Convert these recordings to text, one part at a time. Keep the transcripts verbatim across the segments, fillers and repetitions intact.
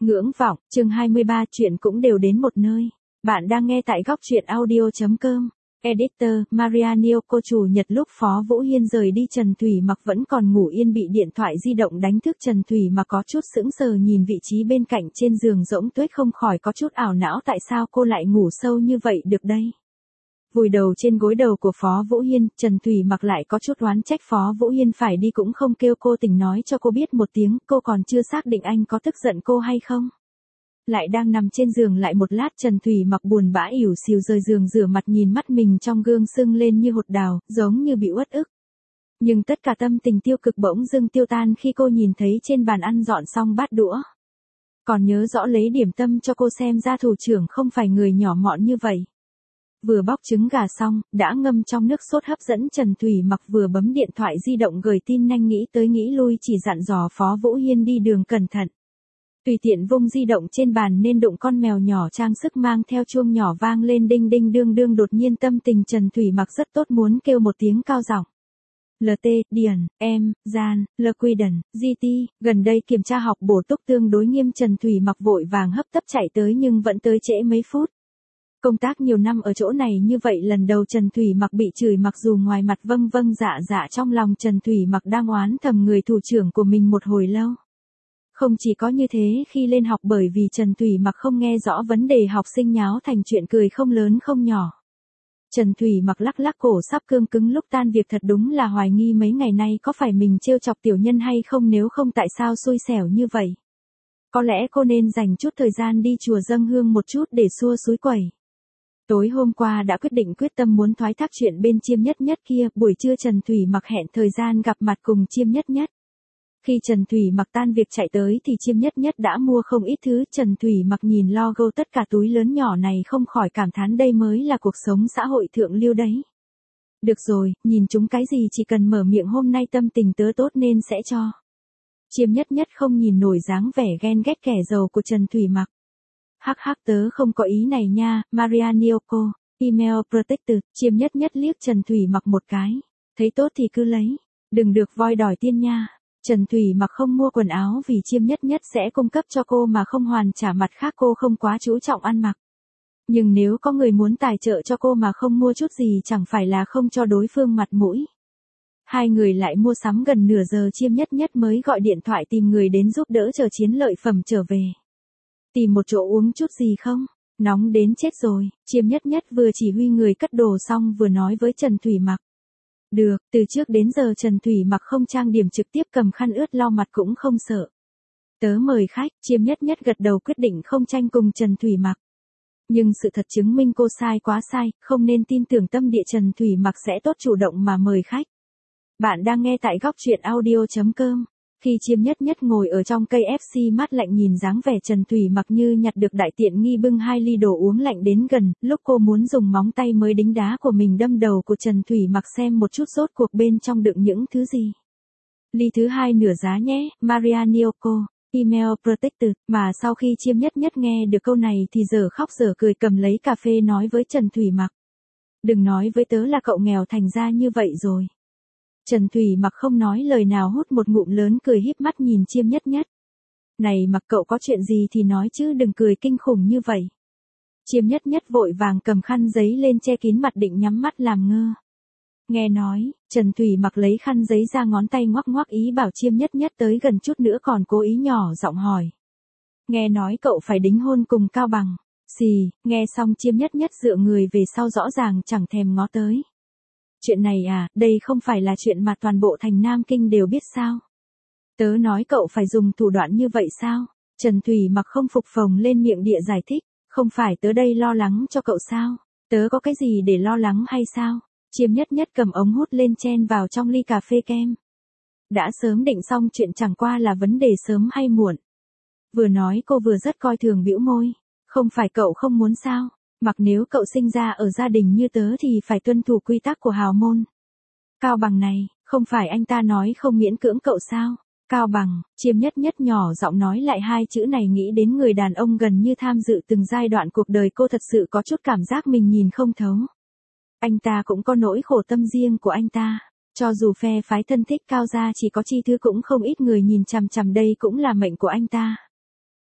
Ngưỡng vọng, chương hai mươi ba chuyện cũng đều đến một nơi. Bạn đang nghe tại góc truyện audio chấm com. Editor, Marianio cô chủ nhật lúc Phó Vũ Hiên rời đi Trần Thủy Mặc vẫn còn ngủ yên bị điện thoại di động đánh thức Trần Thủy Mặc có chút sững sờ nhìn vị trí bên cạnh trên giường rỗng tuếch không khỏi có chút ảo não tại sao cô lại ngủ sâu như vậy được đây. Vùi đầu trên gối đầu của Phó Vũ Hiên, Trần Thủy Mặc lại có chút oán trách Phó Vũ Hiên phải đi cũng không kêu cô tỉnh nói cho cô biết một tiếng, cô còn chưa xác định anh có tức giận cô hay không. Lại đang nằm trên giường lại một lát Trần Thủy Mặc buồn bã ỉu xìu rời giường rửa mặt nhìn mắt mình trong gương sưng lên như hột đào, giống như bị uất ức. Nhưng tất cả tâm tình tiêu cực bỗng dưng tiêu tan khi cô nhìn thấy trên bàn ăn dọn xong bát đũa. Còn nhớ rõ lấy điểm tâm cho cô xem ra thủ trưởng không phải người nhỏ mọn như vậy. Vừa bóc trứng gà xong, đã ngâm trong nước sốt hấp dẫn Trần Thủy Mặc vừa bấm điện thoại di động gửi tin nhanh nghĩ tới nghĩ lui chỉ dặn dò Phó Vũ Hiên đi đường cẩn thận. Tùy tiện vung di động trên bàn nên đụng con mèo nhỏ trang sức mang theo chuông nhỏ vang lên đinh đinh đương đương đột nhiên tâm tình Trần Thủy Mặc rất tốt muốn kêu một tiếng cao giọng. lờ tê, Điền, em, Gian, L Quy Đần, giê tê, gần đây kiểm tra học bổ túc tương đối nghiêm Trần Thủy Mặc vội vàng hấp tấp chạy tới nhưng vẫn tới trễ mấy phút. Công tác nhiều năm ở chỗ này như vậy lần đầu Trần Thủy Mặc bị chửi mặc dù ngoài mặt vâng vâng dạ dạ trong lòng Trần Thủy Mặc đang oán thầm người thủ trưởng của mình một hồi lâu. Không chỉ có như thế khi lên học bởi vì Trần Thủy Mặc không nghe rõ vấn đề học sinh nháo thành chuyện cười không lớn không nhỏ. Trần Thủy Mặc lắc lắc cổ sắp cương cứng lúc tan việc thật đúng là hoài nghi mấy ngày nay có phải mình trêu chọc tiểu nhân hay không nếu không tại sao xui xẻo như vậy. Có lẽ cô nên dành chút thời gian đi chùa dâng hương một chút để xua xúi quẩy. Tối hôm qua đã quyết định quyết tâm muốn thoái thác chuyện bên Chiêm Nhất Nhất kia, buổi trưa Trần Thủy Mặc hẹn thời gian gặp mặt cùng Chiêm Nhất Nhất. Khi Trần Thủy Mặc tan việc chạy tới thì Chiêm Nhất Nhất đã mua không ít thứ, Trần Thủy Mặc nhìn logo tất cả túi lớn nhỏ này không khỏi cảm thán đây mới là cuộc sống xã hội thượng lưu đấy. Được rồi, nhìn chúng cái gì chỉ cần mở miệng hôm nay tâm tình tớ tốt nên sẽ cho. Chiêm Nhất Nhất không nhìn nổi dáng vẻ ghen ghét kẻ giàu của Trần Thủy Mặc. Hắc hắc tớ không có ý này nha, Marianioko, email protected, Chiêm Nhất Nhất liếc Trần Thủy Mặc một cái. Thấy tốt thì cứ lấy, đừng được voi đòi tiên nha. Trần Thủy Mặc không mua quần áo vì Chiêm Nhất Nhất sẽ cung cấp cho cô mà không hoàn trả mặt khác cô không quá chú trọng ăn mặc. Nhưng nếu có người muốn tài trợ cho cô mà không mua chút gì chẳng phải là không cho đối phương mặt mũi. Hai người lại mua sắm gần nửa giờ Chiêm Nhất Nhất mới gọi điện thoại tìm người đến giúp đỡ chờ chiến lợi phẩm trở về. Tìm một chỗ uống chút gì không? Nóng đến chết rồi, Chiêm Nhất Nhất vừa chỉ huy người cất đồ xong vừa nói với Trần Thủy Mặc. Được, từ trước đến giờ Trần Thủy Mặc không trang điểm trực tiếp cầm khăn ướt lau mặt cũng không sợ. Tớ mời khách, Chiêm Nhất Nhất gật đầu quyết định không tranh cùng Trần Thủy Mặc. Nhưng sự thật chứng minh cô sai quá sai, không nên tin tưởng tâm địa Trần Thủy Mặc sẽ tốt chủ động mà mời khách. Bạn đang nghe tại góc truyện audio chấm com. Khi Chiêm Nhất Nhất ngồi ở trong cây ép xê mát lạnh nhìn dáng vẻ Trần Thủy Mặc như nhặt được đại tiện nghi bưng hai ly đồ uống lạnh đến gần, lúc cô muốn dùng móng tay mới đính đá của mình đâm đầu của Trần Thủy Mặc xem một chút rốt cuộc bên trong đựng những thứ gì. Ly thứ hai nửa giá nhé, Marianioko, email protected, mà sau khi Chiêm Nhất Nhất nghe được câu này thì giờ khóc giờ cười cầm lấy cà phê nói với Trần Thủy Mặc. Đừng nói với tớ là cậu nghèo thành ra như vậy rồi. Trần Thủy Mặc không nói lời nào hút một ngụm lớn cười híp mắt nhìn Chiêm Nhất Nhất. Này Mặc cậu có chuyện gì thì nói chứ đừng cười kinh khủng như vậy. Chiêm Nhất Nhất vội vàng cầm khăn giấy lên che kín mặt định nhắm mắt làm ngơ. Nghe nói, Trần Thủy Mặc lấy khăn giấy ra ngón tay ngoắc ngoắc ý bảo Chiêm Nhất Nhất tới gần chút nữa còn cố ý nhỏ giọng hỏi. Nghe nói cậu phải đính hôn cùng Cao Bằng. Xì, nghe xong Chiêm Nhất Nhất dựa người về sau rõ ràng chẳng thèm ngó tới. Chuyện này à, đây không phải là chuyện mà toàn bộ thành Nam Kinh đều biết sao? Tớ nói cậu phải dùng thủ đoạn như vậy sao? Trần Thủy Mặc không phục phồng lên miệng địa giải thích, không phải tớ đây lo lắng cho cậu sao? Tớ có cái gì để lo lắng hay sao? Chiêm Nhất Nhất cầm ống hút lên chen vào trong ly cà phê kem. Đã sớm định xong chuyện chẳng qua là vấn đề sớm hay muộn. Vừa nói cô vừa rất coi thường bĩu môi, không phải cậu không muốn sao? Mặc nếu cậu sinh ra ở gia đình như tớ thì phải tuân thủ quy tắc của hào môn. Cao Bằng này, không phải anh ta nói không miễn cưỡng cậu sao? Cao Bằng, Chiêm Nhất Nhất nhỏ giọng nói lại hai chữ này nghĩ đến người đàn ông gần như tham dự từng giai đoạn cuộc đời cô thật sự có chút cảm giác mình nhìn không thấu. Anh ta cũng có nỗi khổ tâm riêng của anh ta. Cho dù phe phái thân thích Cao gia chỉ có chi thứ cũng không ít người nhìn chằm chằm đây cũng là mệnh của anh ta.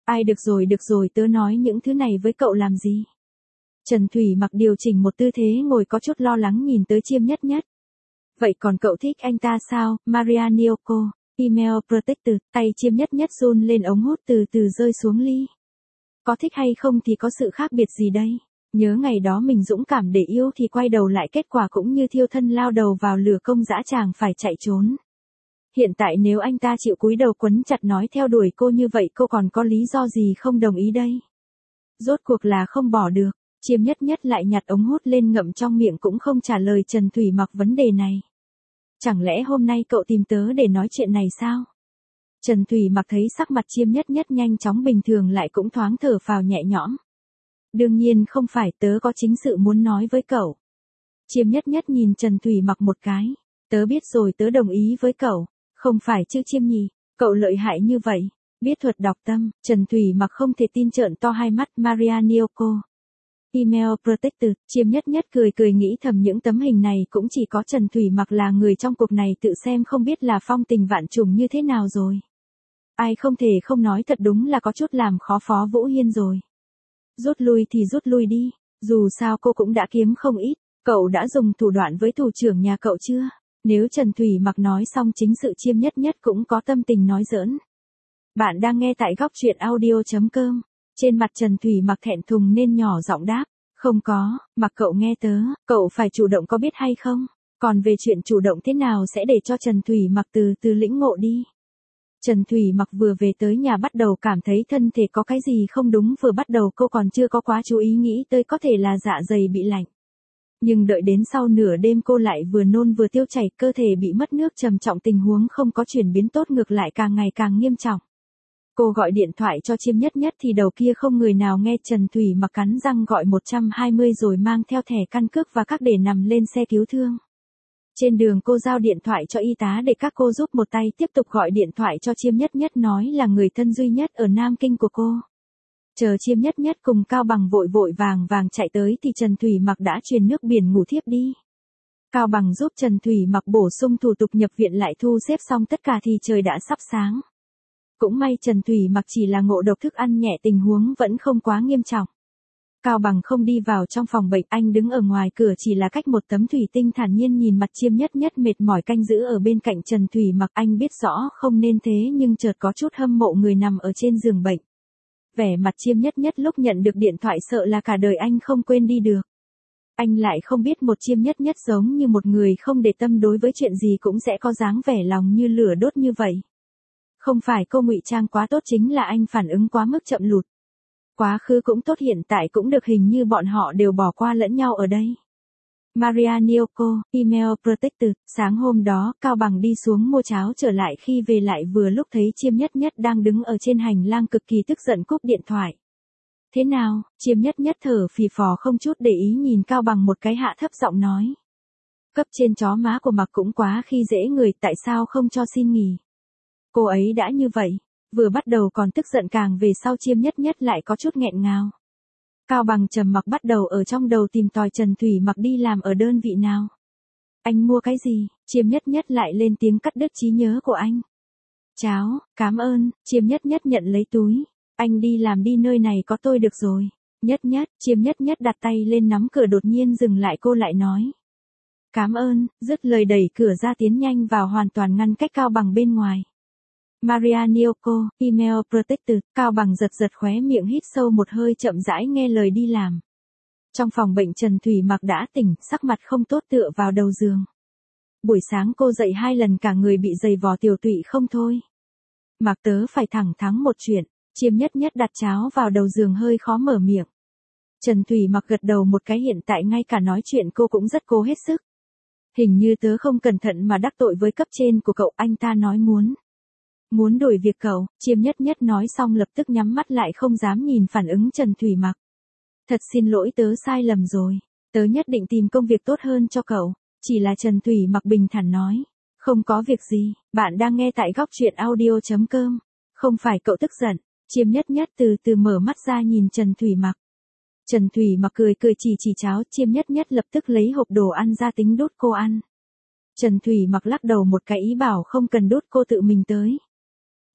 Ai được rồi được rồi tớ nói những thứ này với cậu làm gì? Trần Thủy Mặc điều chỉnh một tư thế ngồi có chút lo lắng nhìn tới Chiêm Nhất Nhất. Vậy còn cậu thích anh ta sao, Maria Nyoko? Email Protector, tay Chiêm Nhất Nhất run lên ống hút từ từ rơi xuống ly. Có thích hay không thì có sự khác biệt gì đây? Nhớ ngày đó mình dũng cảm để yêu thì quay đầu lại kết quả cũng như thiêu thân lao đầu vào lửa công dã tràng phải chạy trốn. Hiện tại nếu anh ta chịu cúi đầu quấn chặt nói theo đuổi cô như vậy cô còn có lý do gì không đồng ý đây? Rốt cuộc là không bỏ được, Chiêm Nhất Nhất lại nhặt ống hút lên ngậm trong miệng cũng không trả lời Trần Thủy Mặc vấn đề này. Chẳng lẽ hôm nay cậu tìm tớ để nói chuyện này sao? Trần Thủy Mặc thấy sắc mặt Chiêm Nhất Nhất nhanh chóng bình thường lại cũng thoáng thở phào nhẹ nhõm. Đương nhiên không phải, tớ có chính sự muốn nói với cậu. Chiêm Nhất Nhất nhìn Trần Thủy Mặc một cái. Tớ biết rồi, tớ đồng ý với cậu. Không phải chứ Chiêm nhỉ, cậu lợi hại như vậy. Biết thuật đọc tâm, Trần Thủy Mặc không thể tin trợn to hai mắt. Maria Nyoko. Email Protector, Chiêm Nhất Nhất cười cười nghĩ thầm những tấm hình này cũng chỉ có Trần Thủy Mặc là người trong cuộc này tự xem không biết là phong tình vạn trùng như thế nào rồi. Ai không thể không nói thật đúng là có chút làm khó Phó Vũ Hiên rồi. Rút lui thì rút lui đi, dù sao cô cũng đã kiếm không ít, cậu đã dùng thủ đoạn với thủ trưởng nhà cậu chưa? Nếu Trần Thủy Mặc nói xong chính sự Chiêm Nhất Nhất cũng có tâm tình nói giỡn. Bạn đang nghe tại góc truyện audio.com. Trên mặt Trần Thủy Mặc thẹn thùng nên nhỏ giọng đáp, không có, Mặc cậu nghe tớ, cậu phải chủ động có biết hay không? Còn về chuyện chủ động thế nào sẽ để cho Trần Thủy Mặc từ từ lĩnh ngộ đi. Trần Thủy Mặc vừa về tới nhà bắt đầu cảm thấy thân thể có cái gì không đúng, vừa bắt đầu cô còn chưa có quá chú ý nghĩ tới có thể là dạ dày bị lạnh. Nhưng đợi đến sau nửa đêm cô lại vừa nôn vừa tiêu chảy, cơ thể bị mất nước trầm trọng, tình huống không có chuyển biến tốt ngược lại càng ngày càng nghiêm trọng. Cô gọi điện thoại cho Chiêm Nhất Nhất thì đầu kia không người nào nghe, Trần Thủy Mặc cắn răng gọi một trăm hai mươi rồi mang theo thẻ căn cước và các để nằm lên xe cứu thương. Trên đường cô giao điện thoại cho y tá để các cô giúp một tay, tiếp tục gọi điện thoại cho Chiêm Nhất Nhất nói là người thân duy nhất ở Nam Kinh của cô. Chờ Chiêm Nhất Nhất cùng Cao Bằng vội vội vàng vàng chạy tới thì Trần Thủy Mặc đã truyền nước biển ngủ thiếp đi. Cao Bằng giúp Trần Thủy Mặc bổ sung thủ tục nhập viện lại thu xếp xong tất cả thì trời đã sắp sáng. Cũng may Trần Thủy Mặc chỉ là ngộ độc thức ăn nhẹ, tình huống vẫn không quá nghiêm trọng. Cao Bằng không đi vào trong phòng bệnh, anh đứng ở ngoài cửa chỉ là cách một tấm thủy tinh thản nhiên nhìn mặt Chiêm Nhất Nhất mệt mỏi canh giữ ở bên cạnh Trần Thủy Mặc. Anh biết rõ không nên thế nhưng chợt có chút hâm mộ người nằm ở trên giường bệnh. Vẻ mặt Chiêm Nhất Nhất lúc nhận được điện thoại sợ là cả đời anh không quên đi được. Anh lại không biết một Chiêm Nhất Nhất giống như một người không để tâm, đối với chuyện gì cũng sẽ có dáng vẻ lòng như lửa đốt như vậy. Không phải cô ngụy trang quá tốt, chính là anh phản ứng quá mức chậm lụt. Quá khứ cũng tốt, hiện tại cũng được, hình như bọn họ đều bỏ qua lẫn nhau ở đây. Maria Nyoko, Email Protector, sáng hôm đó Cao Bằng đi xuống mua cháo trở lại, khi về lại vừa lúc thấy Chiêm Nhất Nhất đang đứng ở trên hành lang cực kỳ tức giận cúp điện thoại. Thế nào? Chiêm Nhất Nhất thở phì phò không chút để ý nhìn Cao Bằng một cái, hạ thấp giọng nói. Cấp trên chó má của Mặc cũng quá khi dễ người, tại sao không cho xin nghỉ? Cô ấy đã như vậy, vừa bắt đầu còn tức giận, càng về sau Chiêm Nhất Nhất lại có chút nghẹn ngào. Cao Bằng trầm mặc bắt đầu ở trong đầu tìm tòi Trần Thủy Mặc đi làm ở đơn vị nào. Anh mua cái gì? Chiêm Nhất Nhất lại lên tiếng cắt đứt trí nhớ của anh. Cháo, cảm ơn. Chiêm Nhất Nhất nhận lấy túi. Anh đi làm đi, nơi này có tôi được rồi. Nhất Nhất, Chiêm Nhất Nhất đặt tay lên nắm cửa, đột nhiên dừng lại, cô lại nói. Cảm ơn, dứt lời đẩy cửa ra tiến nhanh vào, hoàn toàn ngăn cách Cao Bằng bên ngoài. Maria Nyoko, Email Protector, Cao Bằng giật giật khóe miệng, hít sâu một hơi, chậm rãi nghe lời đi làm. Trong phòng bệnh Trần Thủy Mặc đã tỉnh, sắc mặt không tốt tựa vào đầu giường. Buổi sáng cô dậy hai lần cả người bị dày vò tiểu tụy không thôi. Mặc tớ phải thẳng thắn một chuyện. Chiêm Nhất Nhất đặt cháo vào đầu giường hơi khó mở miệng. Trần Thủy Mặc gật đầu một cái, hiện tại ngay cả nói chuyện cô cũng rất cố hết sức. Hình như tớ không cẩn thận mà đắc tội với cấp trên của cậu, anh ta nói muốn. Muốn đổi việc cậu. Chiêm Nhất Nhất nói xong lập tức nhắm mắt lại, không dám nhìn phản ứng Trần Thủy Mặc. Thật xin lỗi, tớ sai lầm rồi. Tớ nhất định tìm công việc tốt hơn cho cậu. Chỉ là Trần Thủy Mặc bình thản nói. Không có việc gì, bạn đang nghe tại góc truyện audio.com. Không phải cậu tức giận. Chiêm Nhất Nhất từ từ mở mắt ra nhìn Trần Thủy Mặc. Trần Thủy Mặc cười cười chỉ chỉ cháo, Chiêm Nhất Nhất lập tức lấy hộp đồ ăn ra tính đút cô ăn. Trần Thủy Mặc lắc đầu một cái ý bảo không cần đút, cô tự mình tới.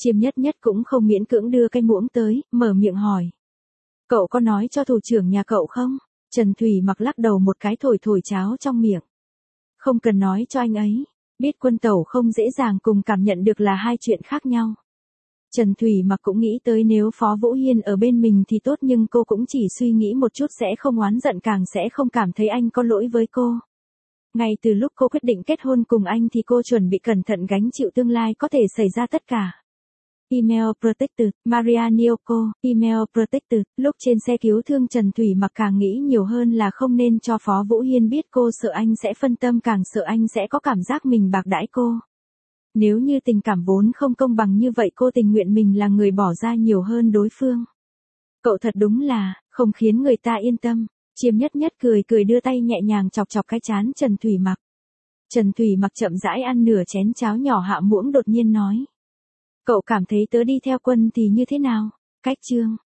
Chiêm nhất nhất cũng không miễn cưỡng đưa cái muỗng tới, mở miệng hỏi. Cậu có nói cho thủ trưởng nhà cậu không? Trần Thủy Mặc lắc đầu một cái thổi thổi cháo trong miệng. Không cần nói cho anh ấy, biết quân tẩu không dễ dàng cùng cảm nhận được là hai chuyện khác nhau. Trần Thủy Mặc cũng nghĩ tới nếu Phó Vũ Hiên ở bên mình thì tốt, nhưng cô cũng chỉ suy nghĩ một chút sẽ không oán giận, càng sẽ không cảm thấy anh có lỗi với cô. Ngay từ lúc cô quyết định kết hôn cùng anh thì cô chuẩn bị cẩn thận gánh chịu tương lai có thể xảy ra tất cả. Email Protected, Maria Nioko, Email Protected. Lúc trên xe cứu thương, Trần Thủy Mặc càng nghĩ nhiều hơn là không nên cho Phó Vũ Hiên biết, cô sợ anh sẽ phân tâm, càng sợ anh sẽ có cảm giác mình bạc đãi cô. Nếu như tình cảm vốn không công bằng như vậy, cô tình nguyện mình là người bỏ ra nhiều hơn đối phương. Cậu thật đúng là, không khiến người ta yên tâm. Chiêm nhất nhất cười cười đưa tay nhẹ nhàng chọc chọc cái trán Trần Thủy Mặc. Trần Thủy Mặc chậm rãi ăn nửa chén cháo nhỏ hạ muỗng, đột nhiên nói. Cậu cảm thấy tớ đi theo quân thì như thế nào? Cách chương.